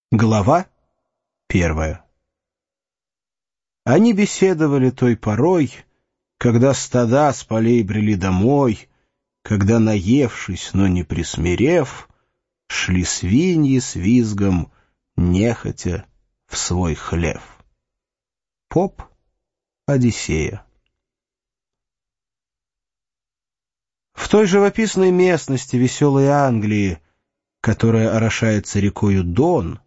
Глава 1. Они беседовали той порой, когда стада с полей брели домой, когда, наевшись, но не присмирев, шли свиньи с визгом, нехотя в свой хлев. Поп. Одиссея. В той живописной местности веселой Англии, которая орошается рекою Дон,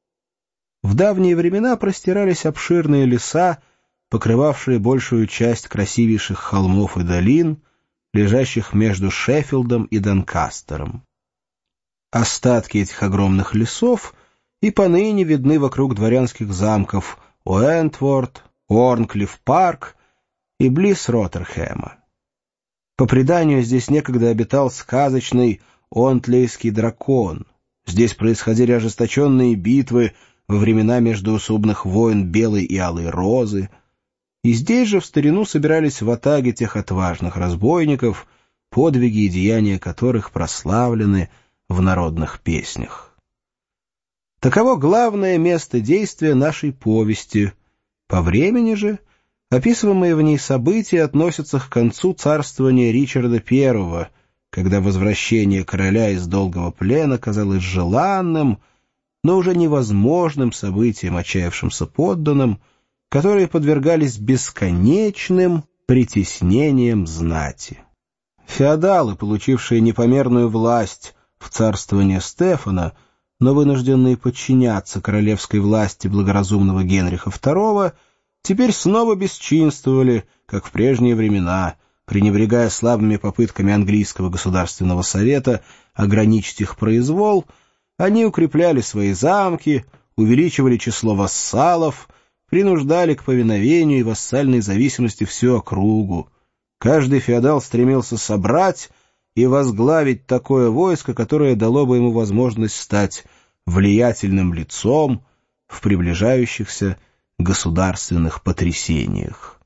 в давние времена простирались обширные леса, покрывавшие большую часть красивейших холмов и долин, лежащих между Шеффилдом и Донкастером. Остатки этих огромных лесов и поныне видны вокруг дворянских замков Уэнтворд, Уорнклифф-парк и близ Роттерхэма. По преданию, здесь некогда обитал сказочный Онтлейский дракон. Здесь происходили ожесточенные битвы во времена междоусобных войн Белой и Алой Розы, и здесь же в старину собирались ватаги тех отважных разбойников, подвиги и деяния которых прославлены в народных песнях. Таково главное место действия нашей повести. По времени же описываемые в ней события относятся к концу царствования Ричарда I, когда возвращение короля из долгого плена казалось желанным, но уже невозможным событиям отчаявшимся подданным, которые подвергались бесконечным притеснениям знати. Феодалы, получившие непомерную власть в царствование Стефана, но вынужденные подчиняться королевской власти благоразумного Генриха II, теперь снова бесчинствовали, как в прежние времена, пренебрегая слабыми попытками английского государственного совета ограничить их произвол. Они укрепляли свои замки, увеличивали число вассалов, принуждали к повиновению и вассальной зависимости всю округу. Каждый феодал стремился собрать и возглавить такое войско, которое дало бы ему возможность стать влиятельным лицом в приближающихся государственных потрясениях.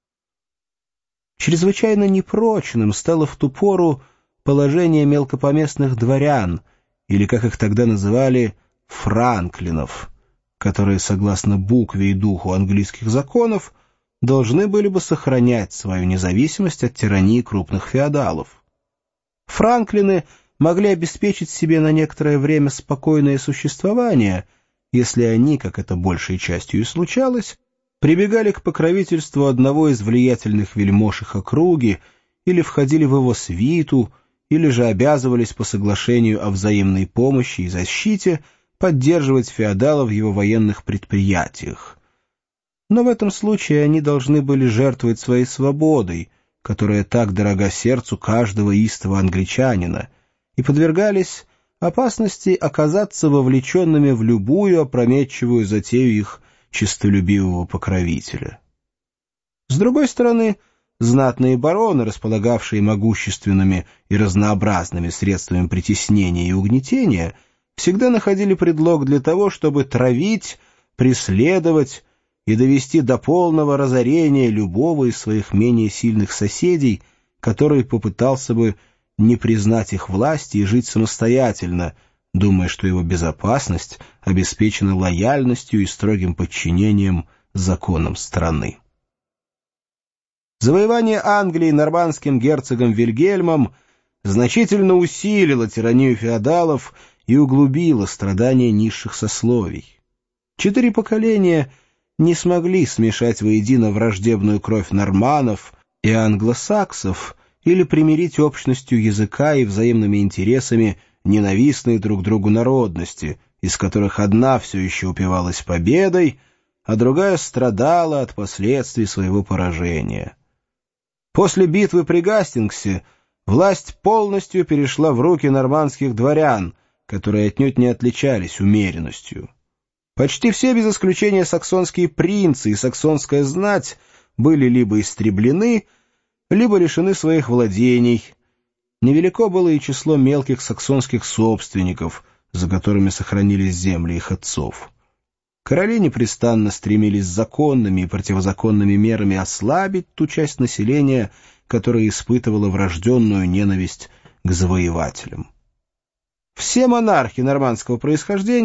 Чрезвычайно непрочным стало в ту пору положение мелкопоместных дворян, или, как их тогда называли, франклинов, которые, согласно букве и духу английских законов, должны были бы сохранять свою независимость от тирании крупных феодалов. Франклины могли обеспечить себе на некоторое время спокойное существование, если они, как это большей частью и случалось, прибегали к покровительству одного из влиятельных вельмож их округи или входили в его свиту, или же обязывались по соглашению о взаимной помощи и защите поддерживать феодала в его военных предприятиях. Но в этом случае они должны были жертвовать своей свободой, которая так дорога сердцу каждого истого англичанина, и подвергались опасности оказаться вовлеченными в любую опрометчивую затею их честолюбивого покровителя. С другой стороны, знатные бароны, располагавшие могущественными и разнообразными средствами притеснения и угнетения, всегда находили предлог для того, чтобы травить, преследовать и довести до полного разорения любого из своих менее сильных соседей, который попытался бы не признать их власти и жить самостоятельно, думая, что его безопасность обеспечена лояльностью и строгим подчинением законам страны. Завоевание Англии нормандским герцогом Вильгельмом значительно усилило тиранию феодалов и углубило страдания низших сословий. 4 поколения не смогли смешать воедино враждебную кровь норманнов и англосаксов или примирить общностью языка и взаимными интересами ненавистные друг другу народности, из которых одна все еще упивалась победой, а другая страдала от последствий своего поражения. После битвы при Гастингсе власть полностью перешла в руки нормандских дворян, которые отнюдь не отличались умеренностью. Почти все, без исключения саксонские принцы и саксонская знать, были либо истреблены, либо лишены своих владений. Невелико было и число мелких саксонских собственников, за которыми сохранились земли их отцов. Короли непрестанно стремились законными и противозаконными мерами ослабить ту часть населения, которая испытывала врожденную ненависть к завоевателям. Все монархи нормандского происхождения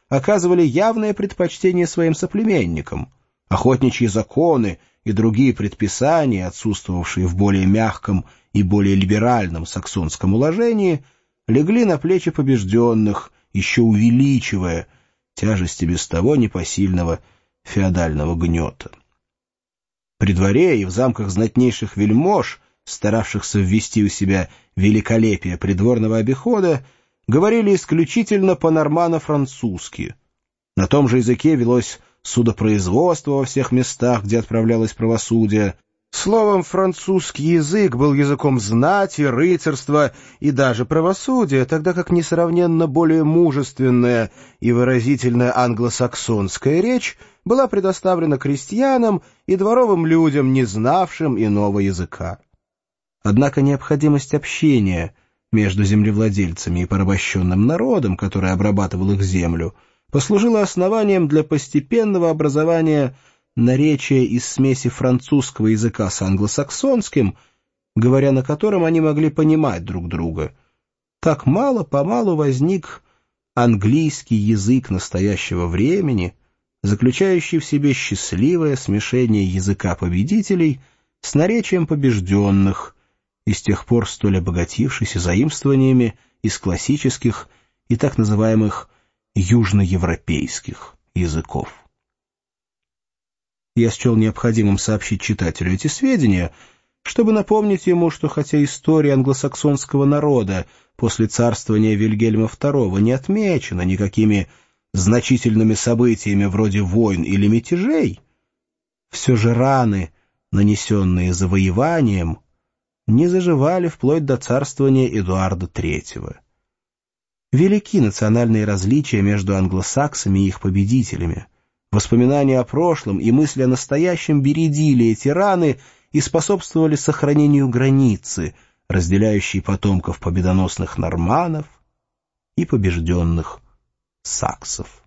оказывали явное предпочтение своим соплеменникам. Охотничьи законы и другие предписания, отсутствовавшие в более мягком и более либеральном саксонском уложении, легли на плечи побежденных, еще увеличивая тяжесть и без того непосильного феодального гнета. При дворе и в замках знатнейших вельмож, старавшихся ввести у себя великолепие придворного обихода, говорили исключительно по-нормано-французски. На том же языке велось судопроизводство во всех местах, где отправлялось правосудие. Словом, французский язык был языком знати, рыцарства и даже правосудия, тогда как несравненно более мужественная и выразительная англосаксонская речь была предоставлена крестьянам и дворовым людям, не знавшим иного языка. Однако необходимость общения между землевладельцами и порабощенным народом, который обрабатывал их землю, послужила основанием для постепенного образования наречия из смеси французского языка с англосаксонским, говоря на котором они могли понимать друг друга. Так мало-помалу возник английский язык настоящего времени, заключающий в себе счастливое смешение языка победителей с наречием побежденных, и с тех пор столь обогатившийся заимствованиями из классических и так называемых южноевропейских языков. Я счел необходимым сообщить читателю эти сведения, чтобы напомнить ему, что хотя история англосаксонского народа после царствования Вильгельма II не отмечена никакими значительными событиями вроде войн или мятежей, все же раны, нанесенные завоеванием, не заживали вплоть до царствования Эдуарда III. Велики национальные различия между англосаксами и их победителями. Воспоминания о прошлом и мысли о настоящем бередили эти раны и способствовали сохранению границы, разделяющей потомков победоносных норманнов и побежденных саксов.